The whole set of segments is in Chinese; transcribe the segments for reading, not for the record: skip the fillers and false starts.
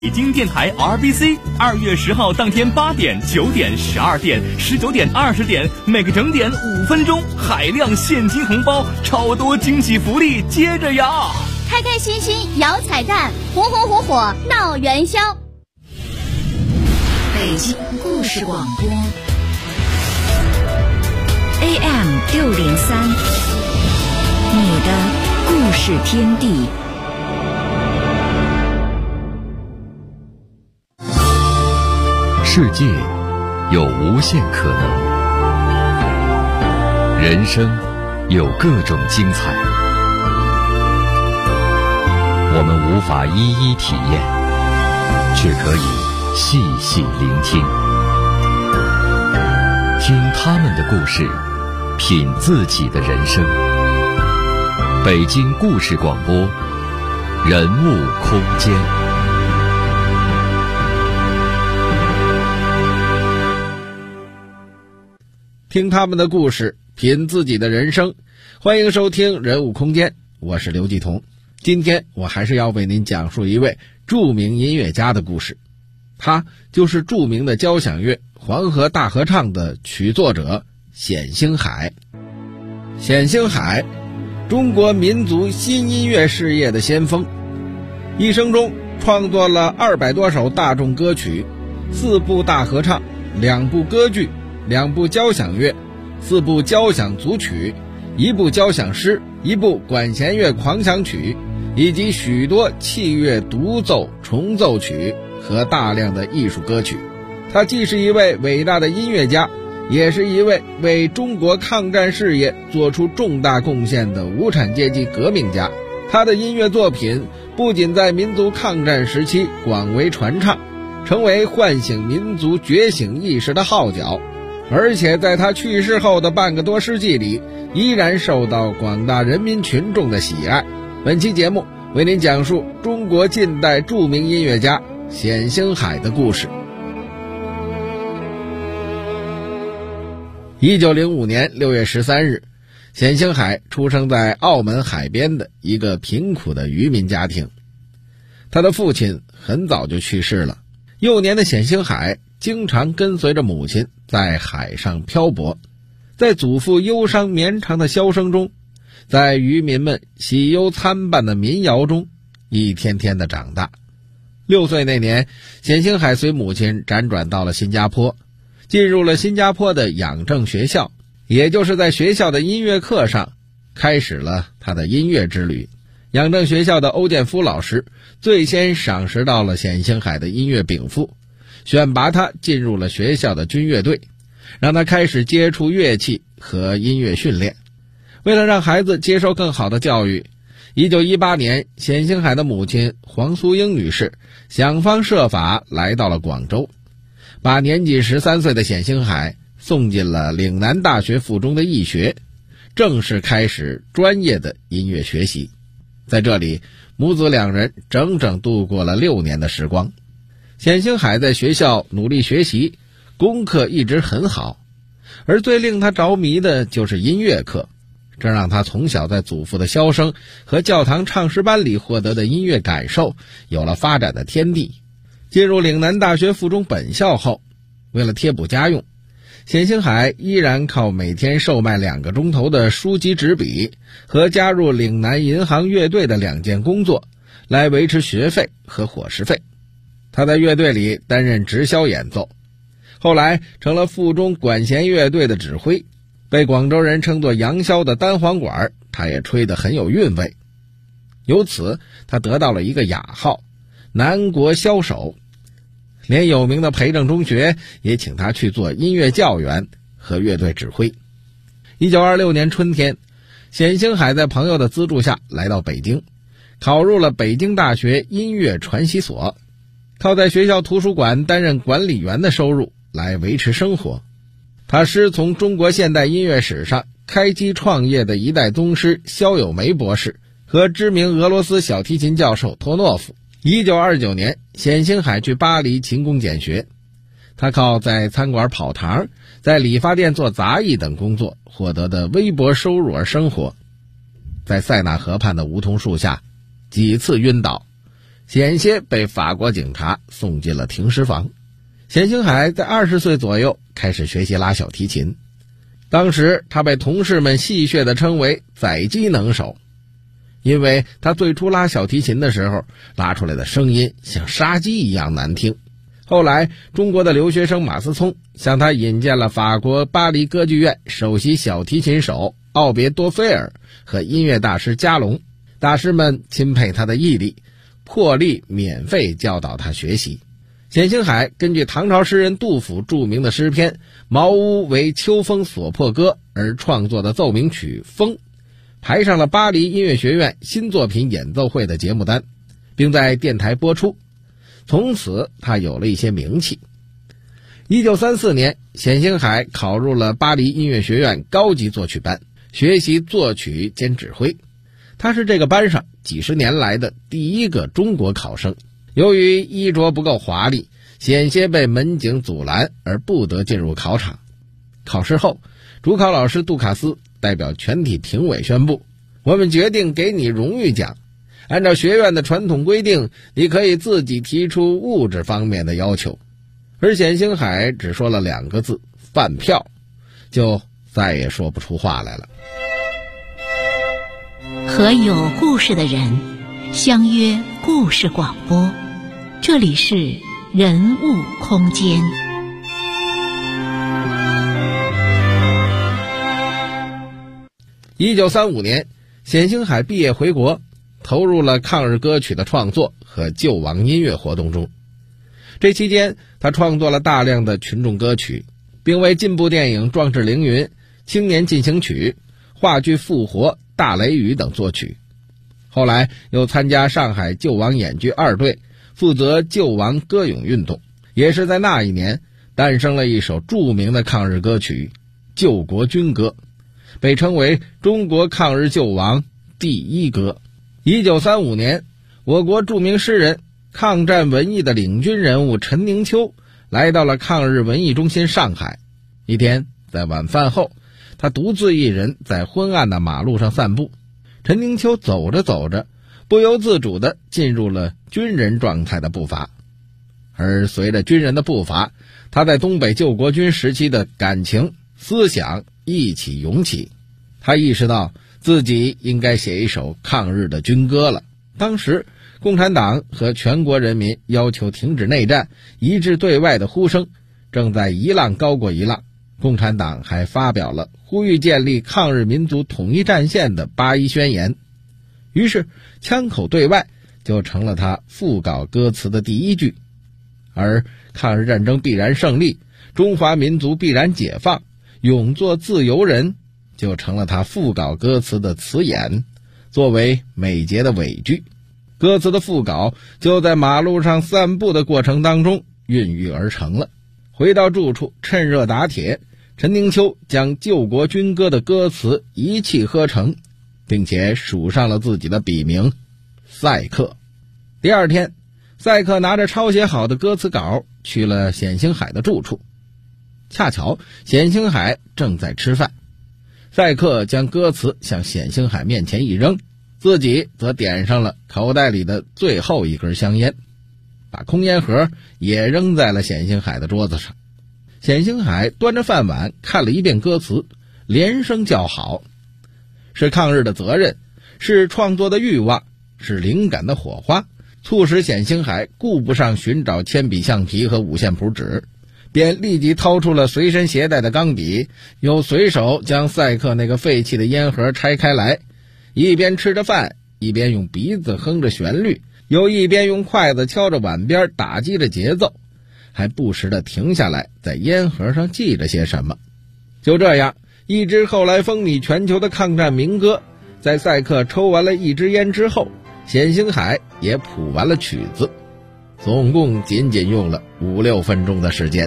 北京电台 RBC 2月10号当天8点、9点、12点、19点、20点，每个整点5分钟，海量现金红包，超多惊喜福利接着摇， 开开心心摇彩蛋，红红火火闹元宵。 北京故事广播 AM603，你的故事天地。 世界有无限可能，人生有各种精彩，我们无法一一体验，却可以细细聆听，听他们的故事，品自己的人生。北京故事广播，人物空间。 听他们的故事，品自己的人生。欢迎收听人物空间，我是刘继彤。今天我还是要为您讲述一位著名音乐家的故事，他就是著名的交响乐《黄河大合唱》的曲作者冼星海。冼星海，中国民族新音乐事业的先锋，一生中创作了200多首大众歌曲，4部大合唱，2部歌剧，2部交响乐，4部交响组曲，1部交响诗，1部管弦乐狂想曲，以及许多器乐独奏、重奏曲和大量的艺术歌曲。他既是一位伟大的音乐家，也是一位为中国抗战事业做出重大贡献的无产阶级革命家。他的音乐作品不仅在民族抗战时期广为传唱，成为唤醒民族觉醒意识的号角，而且在他去世后的半个多世纪里，依然受到广大人民群众的喜爱。本期节目为您讲述中国近代著名音乐家冼星海的故事。1905年6月13日，冼星海出生在澳门海边的一个贫苦的渔民家庭。他的父亲很早就去世了，幼年的冼星海经常跟随着母亲在海上漂泊，在祖父忧伤绵长的箫声中，在渔民们喜忧参半的民谣中，一天天的长大。6岁那年，冼星海随母亲辗转到了新加坡，进入了新加坡的养正学校，也就是在学校的音乐课上开始了他的音乐之旅。养正学校的欧建夫老师最先赏识到了冼星海的音乐禀赋，选拔他进入了学校的军乐队，让他开始接触乐器和音乐训练。为了让孩子接受更好的教育，1918年，冼星海的母亲黄淑英女士想方设法来到了广州，把年仅13岁的冼星海送进了岭南大学附中的艺学，正式开始专业的音乐学习。在这里，母子2人整整度过了6年的时光。冼星海在学校努力学习，功课一直很好，而最令他着迷的就是音乐课，这让他从小在祖父的箫声和教堂唱诗班里获得的音乐感受有了发展的天地。进入岭南大学附中本校后，为了贴补家用，冼星海依然靠每天售卖2个钟头的书籍纸笔和加入岭南银行乐队的2件工作来维持学费和伙食费。他在乐队里担任直箫演奏，后来成了附中管弦乐队的指挥，被广州人称作杨箫的单簧管他也吹得很有韵味。由此他得到了一个雅号，南国箫手，连有名的培正中学也请他去做音乐教员和乐队指挥。1926年春天，冼星海在朋友的资助下来到北京，考入了北京大学音乐传习所，靠在学校图书馆担任管理员的收入来维持生活。他师从中国现代音乐史上开基创业的一代宗师萧友梅博士和知名俄罗斯小提琴教授托诺夫。1929年，冼星海去巴黎勤工俭学，他靠在餐馆跑堂，在理发店做杂役等工作获得的微薄收入而生活。在塞纳河畔的梧桐树下几次晕倒， 险些被法国警察送进了停尸房。冼星海在20岁左右开始学习拉小提琴，当时他被同事们戏谑地称为宰鸡能手，因为他最初拉小提琴的时候，拉出来的声音像杀鸡一样难听。后来中国的留学生马思聪向他引荐了法国巴黎歌剧院首席小提琴手奥别多菲尔和音乐大师加隆，大师们钦佩他的毅力，破例免费教导他学习。冼星海根据唐朝诗人杜甫著名的诗篇《茅屋为秋风所破歌》而创作的奏鸣曲《风》，排上了巴黎音乐学院新作品演奏会的节目单，并在电台播出。从此他有了一些名气。1934年，冼星海考入了巴黎音乐学院高级作曲班，学习作曲兼指挥。他是这个班上几十年来的第一个中国考生。由于衣着不够华丽，险些被门警阻拦而不得进入考场。考试后，主考老师杜卡斯代表全体评委宣布，我们决定给你荣誉奖，按照学院的传统规定，你可以自己提出物质方面的要求。而冼星海只说了2个字，饭票，就再也说不出话来了。 和有故事的人相约故事广播，这里是人物空间。 1935年，冼星海毕业回国，投入了抗日歌曲的创作和救亡音乐活动中。这期间，他创作了大量的群众歌曲，并为进步电影《壮志凌云》、《青年进行曲》、话剧《复活》、《大雷雨》等作曲。后来又参加上海救亡演剧2队，负责救亡歌咏运动。也是在那一年，诞生了一首著名的抗日歌曲《救国军歌》，被称为中国抗日救亡第一歌。1935年，我国著名诗人、抗战文艺的领军人物陈宁秋来到了抗日文艺中心上海。一天，在晚饭后，他独自一人在昏暗的马路上散步。陈宁秋走着走着，不由自主地进入了军人状态的步伐。而随着军人的步伐，他在东北救国军时期的感情、思想一起涌起。他意识到自己应该写一首抗日的军歌了。当时共产党和全国人民要求停止内战、一致对外的呼声正在一浪高过一浪。共产党还发表了呼吁建立抗日民族统一战线的8·1宣言。于是枪口对外就成了他副稿歌词的第一句，而抗日战争必然胜利，中华民族必然解放，永做自由人就成了他副稿歌词的词眼，作为每节的尾句。歌词的副稿就在马路上散步的过程当中孕育而成了。回到住处，趁热打铁，陈宁秋将救国军歌的歌词一气呵成，并且署上了自己的笔名赛克。第二天，赛克拿着抄写好的歌词稿去了冼星海的住处。恰巧冼星海正在吃饭，赛克将歌词向冼星海面前一扔，自己则点上了口袋里的最后一根香烟，把空烟盒也扔在了冼星海的桌子上。冼星海端着饭碗看了一遍歌词，连声叫好。是抗日的责任，是创作的欲望，是灵感的火花，促使冼星海顾不上寻找铅笔橡皮和五线谱纸，便立即掏出了随身携带的钢笔，又随手将赛克那个废弃的烟盒拆开来，一边吃着饭，一边用鼻子哼着旋律，又一边用筷子敲着碗边打击着节奏，还不时地停下来在烟盒上记着些什么。就这样，一支后来风靡全球的抗战民歌，在赛克抽完了一支烟之后，冼星海也谱完了曲子，总共仅仅用了5-6分钟的时间。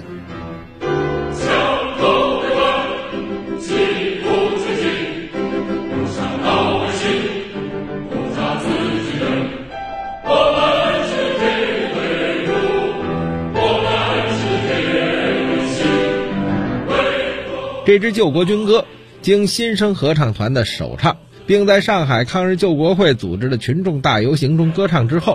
这支救国军歌经新生合唱团的首唱，并在上海抗日救国会组织的群众大游行中歌唱之后，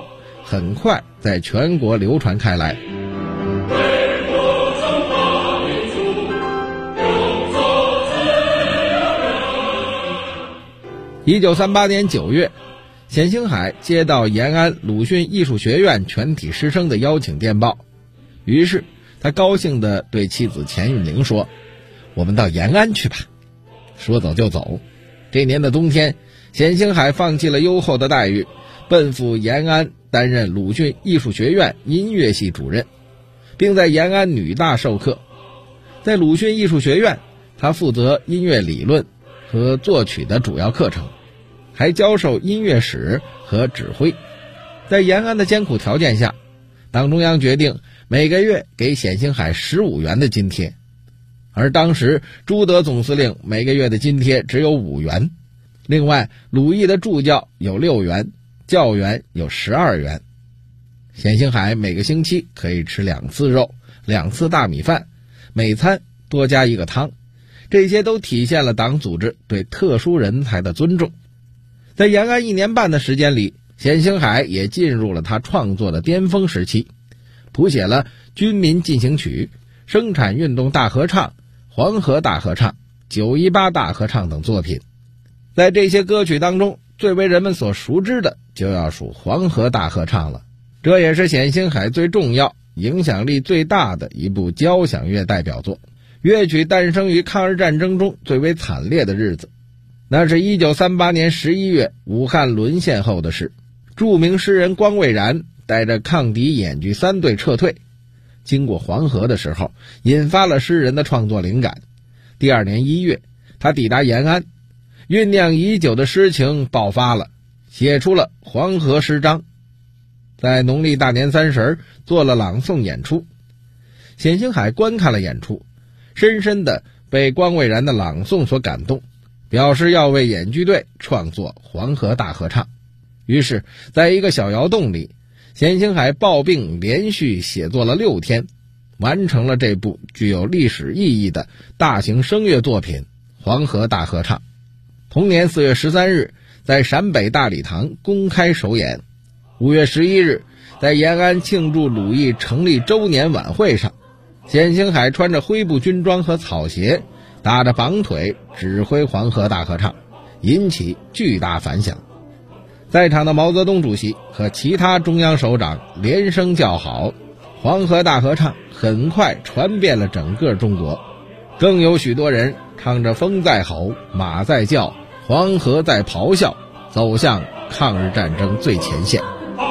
很快在全国流传开来。1938年9月，冼星海接到延安鲁迅艺术学院全体师生的邀请电报，于是他高兴地对妻子钱运玲说：“我们到延安去吧。”说走就走。这年的冬天，冼星海放弃了优厚的待遇，奔赴延安担任鲁迅艺术学院音乐系主任，并在延安女大授课。在鲁迅艺术学院，他负责音乐理论和作曲的主要课程，还教授音乐史和指挥。在延安的艰苦条件下，党中央决定每个月给冼星海15元的津贴，而当时朱德总司令每个月的津贴只有5元。另外，鲁艺的助教有6元，教员有12元。冼星海每个星期可以吃2次肉，2次大米饭，每餐多加1个汤，这些都体现了党组织对特殊人才的尊重。在延安1年半的时间里，冼星海也进入了他创作的巅峰时期，谱写了《军民进行曲》、生产运动大合唱、黄河大合唱、918大合唱等作品。在这些歌曲当中，最为人们所熟知的就要数黄河大合唱了，这也是冼星海最重要、影响力最大的一部交响乐代表作。乐曲诞生于抗日战争中最为惨烈的日子，那是1938年11月武汉沦陷后的事。著名诗人光蔚然带着抗敌演剧3队撤退，经过黄河的时候，引发了诗人的创作灵感。第2年1月，他抵达延安，酝酿已久的诗情爆发了，写出了《黄河诗章》，在农历大年30做了朗诵演出。冼星海观看了演出，深深地被光蔚然的朗诵所感动，表示要为演剧队创作《黄河大合唱》。于是在一个小窑洞里，冼星海抱病连续写作了6天，完成了这部具有历史意义的大型声乐作品《黄河大合唱》。同年4月13日，在陕北大礼堂公开首演。5月11日，在延安庆祝鲁艺成立周年晚会上，冼星海穿着灰布军装和草鞋，打着绑腿指挥黄河大合唱，引起巨大反响。在场的毛泽东主席和其他中央首长连声叫好，黄河大合唱很快传遍了整个中国，更有许多人唱着风在吼，马在叫，黄河在咆哮，走向抗日战争最前线。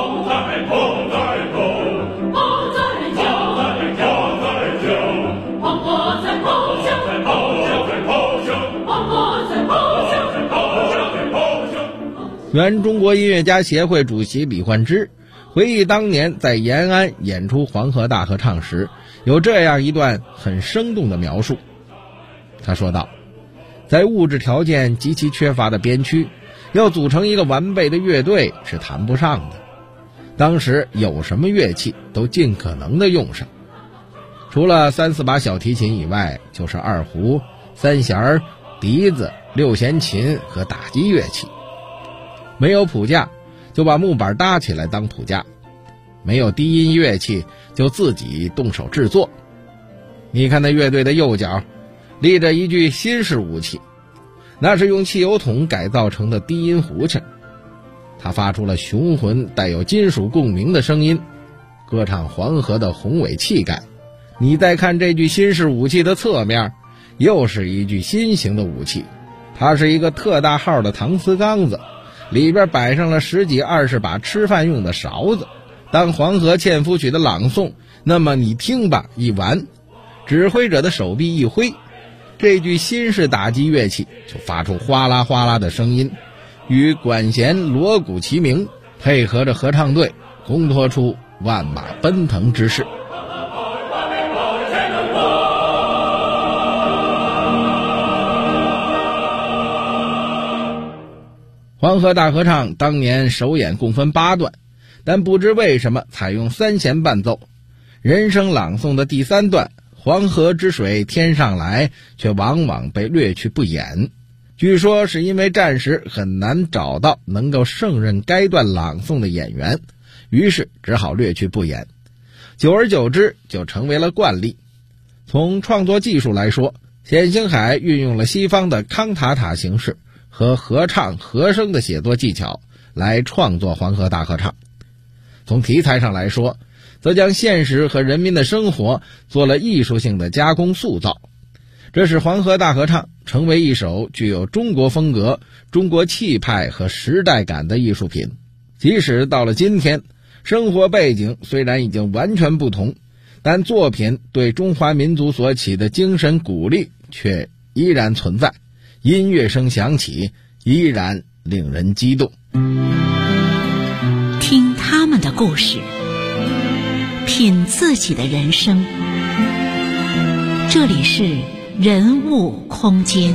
原中国音乐家协会主席李焕之回忆当年在延安演出黄河大合唱时，有这样一段很生动的描述。他说道，在物质条件极其缺乏的边区，要组成一个完备的乐队是谈不上的。当时有什么乐器都尽可能的用上，除了3、4把小提琴以外，就是二胡、三弦、笛子、6弦琴和打击乐器。没有谱架，就把木板搭起来当谱架；没有低音乐器，就自己动手制作。你看那乐队的右脚立着一具新式武器，那是用汽油桶改造成的低音胡琴，它发出了雄浑带有金属共鸣的声音，歌唱黄河的宏伟气概。你再看这具新式武器的侧面，又是一具新型的武器，它是一个特大号的搪瓷缸子，里边摆上了10几20把吃饭用的勺子。当黄河纤夫曲的朗诵，那么你听吧，一完，指挥者的手臂一挥，这具新式打击乐器就发出哗啦哗啦的声音，与管弦锣鼓齐鸣，配合着合唱队，烘托出万马奔腾之势。黄河大合唱当年首演共分8段，但不知为什么采用3弦伴奏，人声朗诵的第3段黄河之水天上来却往往被略去不演。据说是因为暂时很难找到能够胜任该段朗诵的演员， 于是只好略去不言。久而久之就成为了惯例。从创作技术来说，冼星海运用了西方的康塔塔形式和合唱和声的写作技巧来创作黄河大合唱。从题材上来说，则将现实和人民的生活做了艺术性的加工塑造，这使黄河大合唱成为一首具有中国风格、中国气派和时代感的艺术品。即使到了今天，生活背景虽然已经完全不同，但作品对中华民族所起的精神鼓励却依然存在，音乐声响起，依然令人激动。 听他们的故事，品自己的人生。这里是人物空间。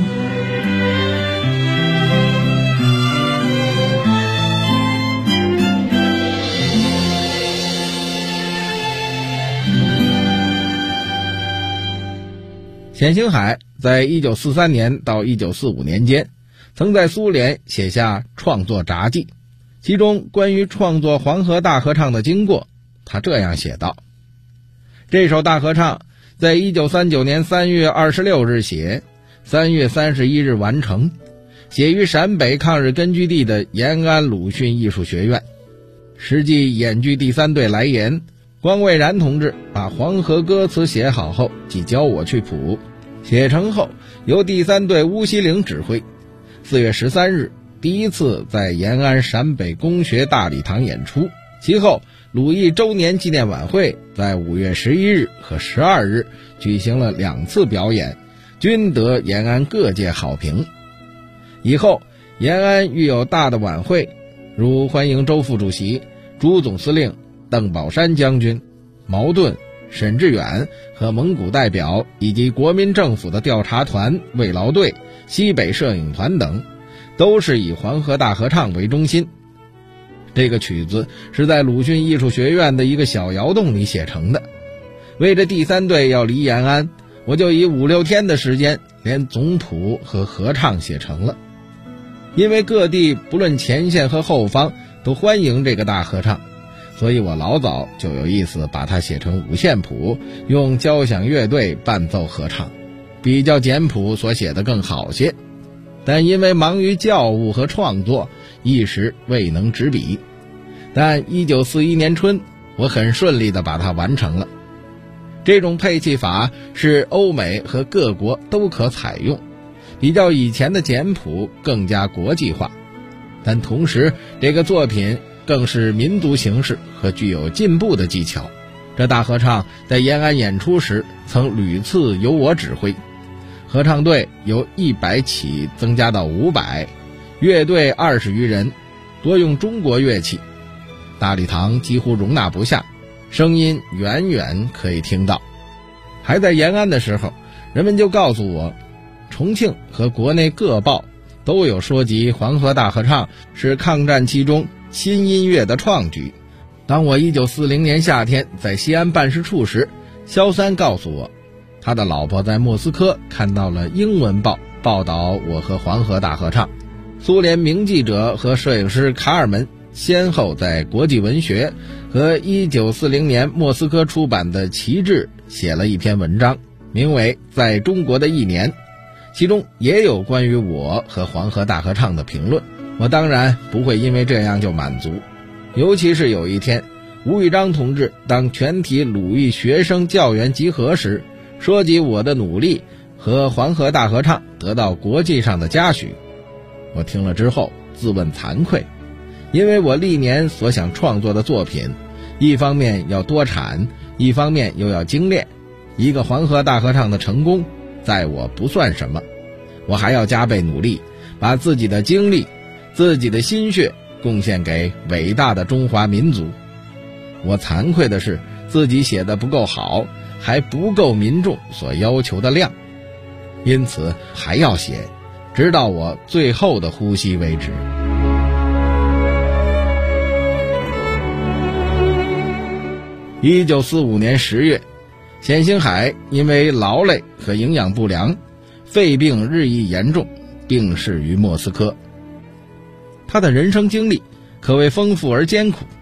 冼星海在1943年到1945年间，曾在苏联写下创作札记，其中关于创作黄河大合唱的经过，他这样写道：这首大合唱在1939年3月26日写，3月31日完成，写于陕北抗日根据地的延安鲁迅艺术学院。实际演剧第3队来言，光卫然同志把黄河歌词写好后，即交我去谱，写成后由第3队乌锡龄指挥。4月13日第一次在延安陕北公学大礼堂演出，其后鲁艺周年纪念晚会在5月11日和12日举行了2次表演，均得延安各界好评。以后延安遇有大的晚会，如欢迎周副主席、朱总司令、邓宝山将军、毛盾、沈志远和蒙古代表，以及国民政府的调查团、慰劳队、西北摄影团等，都是以黄河大合唱为中心。这个曲子是在鲁迅艺术学院的一个小窑洞里写成的。为着第3队要离延安，我就以5-6天的时间，连总谱和合唱写成了。因为各地不论前线和后方都欢迎这个大合唱，所以我老早就有意思把它写成5线谱，用交响乐队伴奏合唱，比较简谱所写的更好些。但因为忙于教务和创作，一时未能执笔。但1941年春，我很顺利地把它完成了。这种配器法是欧美和各国都可采用，比较以前的简谱更加国际化。但同时这个作品更是民族形式和具有进步的技巧。这大合唱在延安演出时曾屡次由我指挥，合唱队由100起增加到500，乐队20余人，多用中国乐器，大礼堂几乎容纳不下，声音远远可以听到。还在延安的时候，人们就告诉我，重庆和国内各报都有说及黄河大合唱是抗战期中新音乐的创举。当我1940年夏天在西安办事处时，萧三告诉我，他的老婆在莫斯科看到了英文报报道我和黄河大合唱。苏联名记者和摄影师卡尔门先后在国际文学和1940年莫斯科出版的旗帜写了一篇文章，名为《在中国的一年》，其中也有关于我和黄河大合唱的评论。我当然不会因为这样就满足，尤其是有一天，吴玉章同志当全体鲁艺学生教员集合时，说及我的努力和黄河大合唱得到国际上的嘉许。我听了之后自问惭愧，因为我历年所想创作的作品，一方面要多产，一方面又要精炼。一个黄河大合唱的成功在我不算什么，我还要加倍努力，把自己的精力、自己的心血贡献给伟大的中华民族。我惭愧的是自己写得不够好，还不够民众所要求的量，因此还要写，直到我最后的呼吸为止。1945年10月，冼星海因为劳累和营养不良，肺病日益严重，病逝于莫斯科。他的人生经历可谓丰富而艰苦，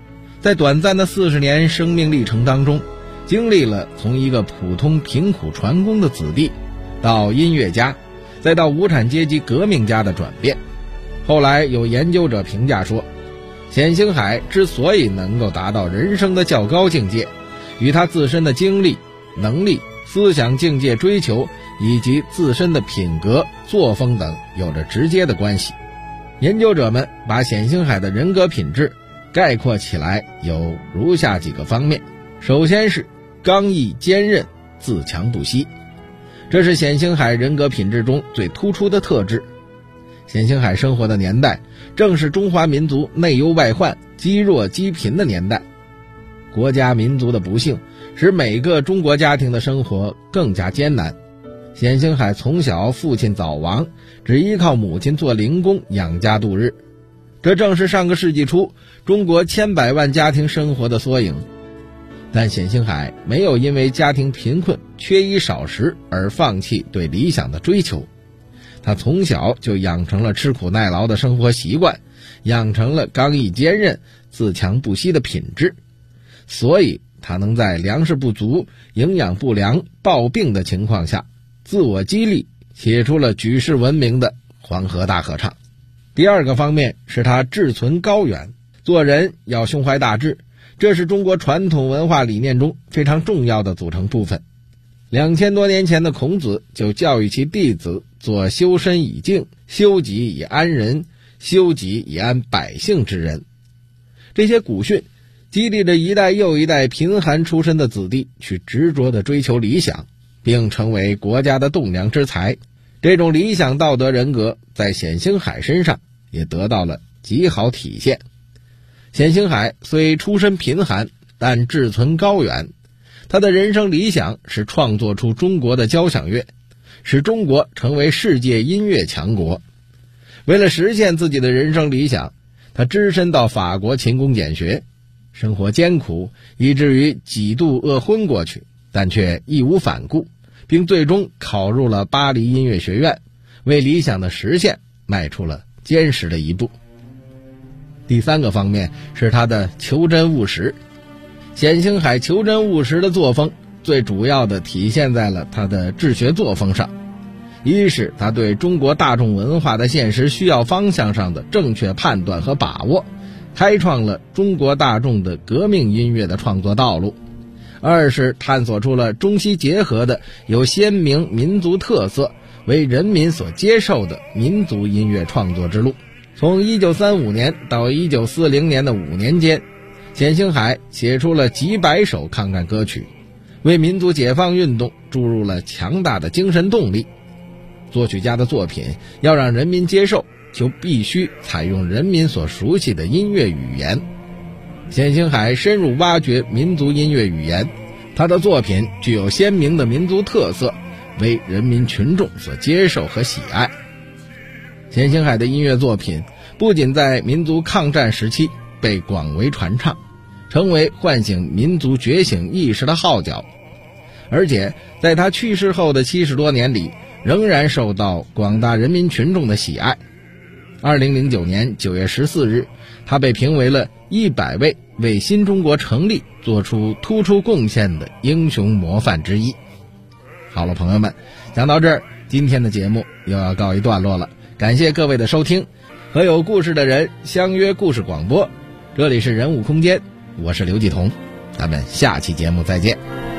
在短暂的40年生命历程当中，经历了从一个普通贫苦船工的子弟到音乐家，再到无产阶级革命家的转变。后来有研究者评价说，冼星海之所以能够达到人生的较高境界，与他自身的经历、能力、思想境界追求以及自身的品格、作风等有着直接的关系。研究者们把冼星海的人格品质概括起来有如下几个方面。首先是刚毅坚韧、自强不息，这是冼星海人格品质中最突出的特质。冼星海生活的年代正是中华民族内忧外患、积弱积贫的年代，国家民族的不幸使每个中国家庭的生活更加艰难。冼星海从小父亲早亡，只依靠母亲做零工养家度日，这正是上个世纪初中国千百万家庭生活的缩影。但冼星海没有因为家庭贫困、缺衣少食而放弃对理想的追求，他从小就养成了吃苦耐劳的生活习惯，养成了刚毅坚韧、自强不息的品质，所以他能在粮食不足、营养不良、暴病的情况下自我激励，写出了举世闻名的《黄河大合唱》。第二个方面是他志存高远，做人要胸怀大志，这是中国传统文化理念中非常重要的组成部分。2000多年前的孔子就教育其弟子做修身以静、修己以安人、修己以安百姓之人。这些古训激励着一代又一代贫寒出身的子弟去执着地追求理想，并成为国家的栋梁之才。这种理想道德人格在冼星海身上也得到了极好体现。冼星海虽出身贫寒，但志存高远，他的人生理想是创作出中国的交响乐，使中国成为世界音乐强国。为了实现自己的人生理想，他只身到法国勤工俭学，生活艰苦，以至于几度饿昏过去，但却义无反顾，并最终考入了巴黎音乐学院，为理想的实现迈出了坚实的一步。第三个方面是他的求真务实。冼星海求真务实的作风最主要的体现在了他的治学作风上。一是他对中国大众文化的现实需要方向上的正确判断和把握，开创了中国大众的革命音乐的创作道路。二是探索出了中西结合的有鲜明民族特色、为人民所接受的民族音乐创作之路。从1935年到1940年的5年间，冼星海写出了几百首抗战歌曲，为民族解放运动注入了强大的精神动力。作曲家的作品要让人民接受，就必须采用人民所熟悉的音乐语言。冼星海深入挖掘民族音乐语言，他的作品具有鲜明的民族特色，为人民群众所接受和喜爱。冼星海的音乐作品不仅在民族抗战时期被广为传唱，成为唤醒民族觉醒意识的号角，而且在他去世后的70多年里，仍然受到广大人民群众的喜爱。2009年9月14日，他被评为了100位为新中国成立做出突出贡献的英雄模范之一。好了，朋友们，讲到这儿，今天的节目又要告一段落了。感谢各位的收听，和有故事的人相约故事广播，这里是人物空间，我是刘继彤，咱们下期节目再见。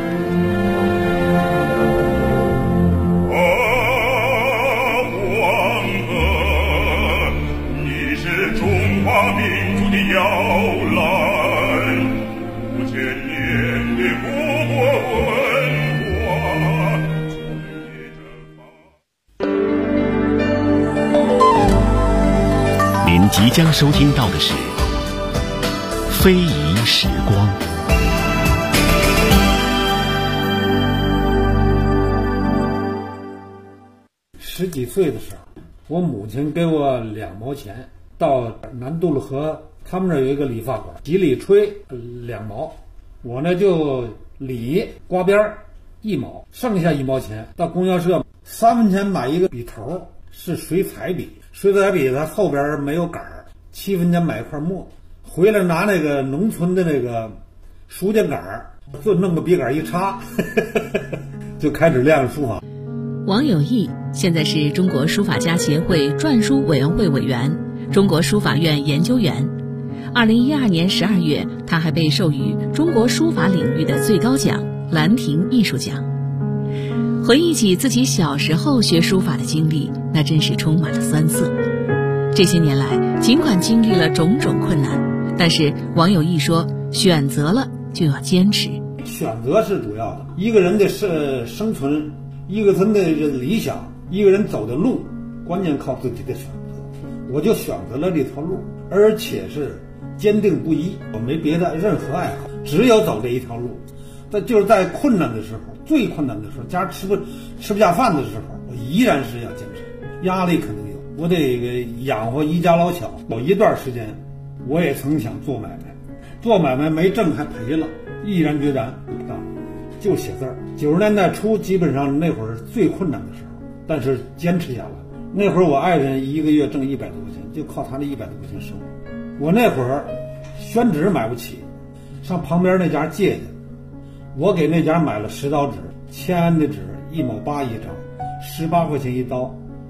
你是中华民族的摇篮，5000年的国文化。 您即将收听到的是非遗时光。 10几岁的时候，我母亲给我2毛钱，到南渡路河，他们这有一个理发馆，几里吹2毛，我呢就理刮边1毛，剩下1毛钱到供销社3分钱买一个笔头，是水彩笔，水彩笔它后边没有杆儿，7分钱买一块墨， 回来拿那个农村的那个书架杆儿，就弄个笔杆一插，就开始练书法。 王有义现在是中国书法家协会篆书委员会委员、中国书法院研究员。2012年12月，他还被授予中国书法领域的最高奖兰亭艺术奖。回忆起自己小时候学书法的经历，那真是充满了酸涩。这些年来，尽管经历了种种困难，但是王有义说，选择了就要坚持。 选择是主要的，一个人的生存，一个人的理想，一个人走的路，关键靠自己的选择。我就选择了这条路，而且是坚定不移，我没别的任何爱好，只有走这一条路。但就是在困难的时候，最困难的时候，家吃不下饭的时候，我依然是要坚持。压力肯定有，我得养活一家老小。有一段时间，我也曾想做买卖，做买卖没挣还赔了，毅然决然不干，就写字儿。90年代初，基本上那会儿最困难的时候，但是坚持下来。那会儿我爱人一个月挣100多块钱，就靠他那100多块钱生活。我那会儿宣纸买不起，上旁边那家借去，我给那家买了10刀纸，签的纸1毛8一张，18块钱一刀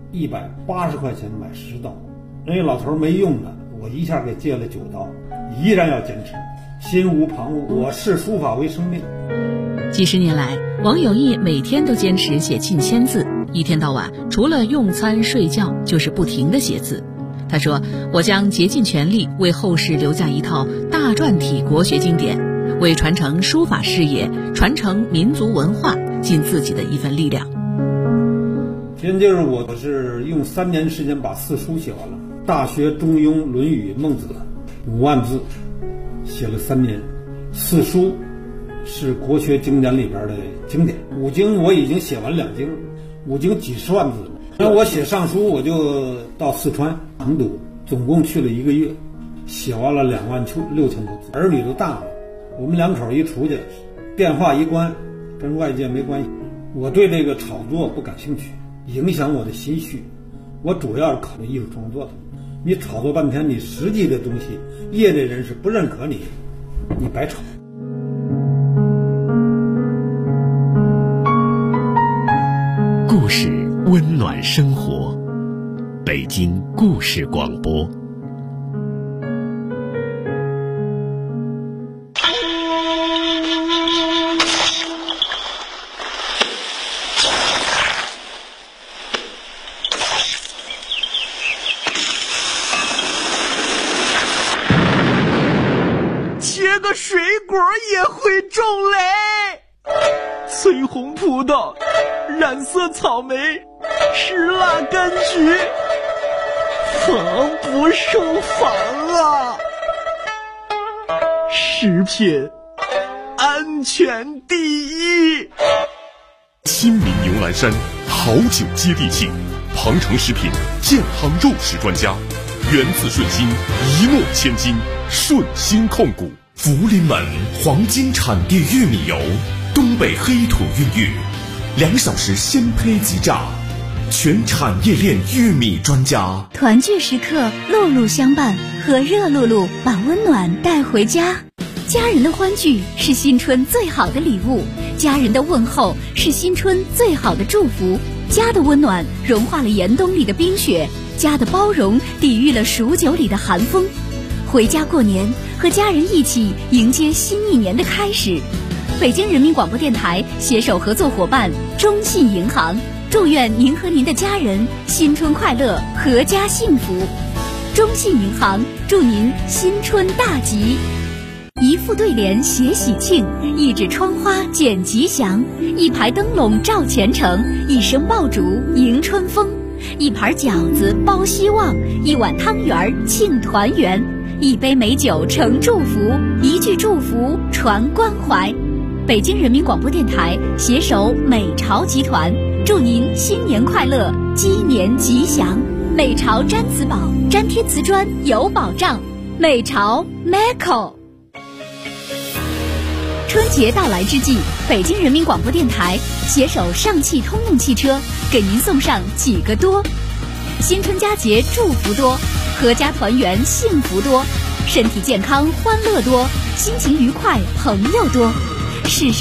，180块钱买10刀。人家老头没用的，我一下给借了9刀，依然要坚持，心无旁骛。我视书法为生命。 几十年来，王有义每天都坚持写近1000字，一天到晚除了用餐睡觉就是不停地写字。他说，我将竭尽全力为后世留下一套大篆体国学经典，为传承书法事业、传承民族文化尽自己的一份力量。 现就是我是用3年时间把4书写完了，《大学》《中庸》《论语》《孟子》5万字，写了3年。4书是国学经典里边的经典，5经我已经写完2经，5经几十万字了。然后我写上书，我就到四川成都，总共去了1个月，写完了26000多字。儿女都大了，我们2口一出去，电话一关，跟外界没关系。我对这个炒作不感兴趣，影响我的心绪。我主要是考虑艺术创作的。你炒作半天，你实际的东西，业内人士不认可你，你白炒。 故事温暖生活，北京故事广播。 切个水果也会种雷，翠红葡萄，染色草莓，石蜡柑橘，防不胜防啊！食品安全第一。 亲民牛栏山，好酒接地气，庞城食品健康肉食专家，源自顺心，一诺千金，顺心控股。 福临门黄金产地玉米油，东北黑土孕育，2小时鲜胚即榨，全产业链玉米专家。 团聚时刻，露露相伴，和热露露把温暖带回家。家人的欢聚是新春最好的礼物，家人的问候是新春最好的祝福。家的温暖融化了严冬里的冰雪，家的包容抵御了数九里的寒风。回家过年，和家人一起迎接新一年的开始。北京人民广播电台携手合作伙伴中信银行，祝愿您和您的家人新春快乐，阖家幸福。中信银行祝您新春大吉。一副对联写喜庆，一纸窗花剪吉祥，一排灯笼照前程，一声爆竹迎春风，一盘饺子包希望，一碗汤圆庆团圆，一杯美酒呈祝福，一句祝福传关怀。北京人民广播电台携手美巢集团，祝您新年快乐，鸡年吉祥。美巢粘瓷宝，粘贴瓷砖有保障。美巢 Meco。春节到来之际，北京人民广播电台携手上汽通用汽车，给您送上几个多：新春佳节祝福多，阖家团圆幸福多， 身体健康欢乐多，心情愉快朋友多。事事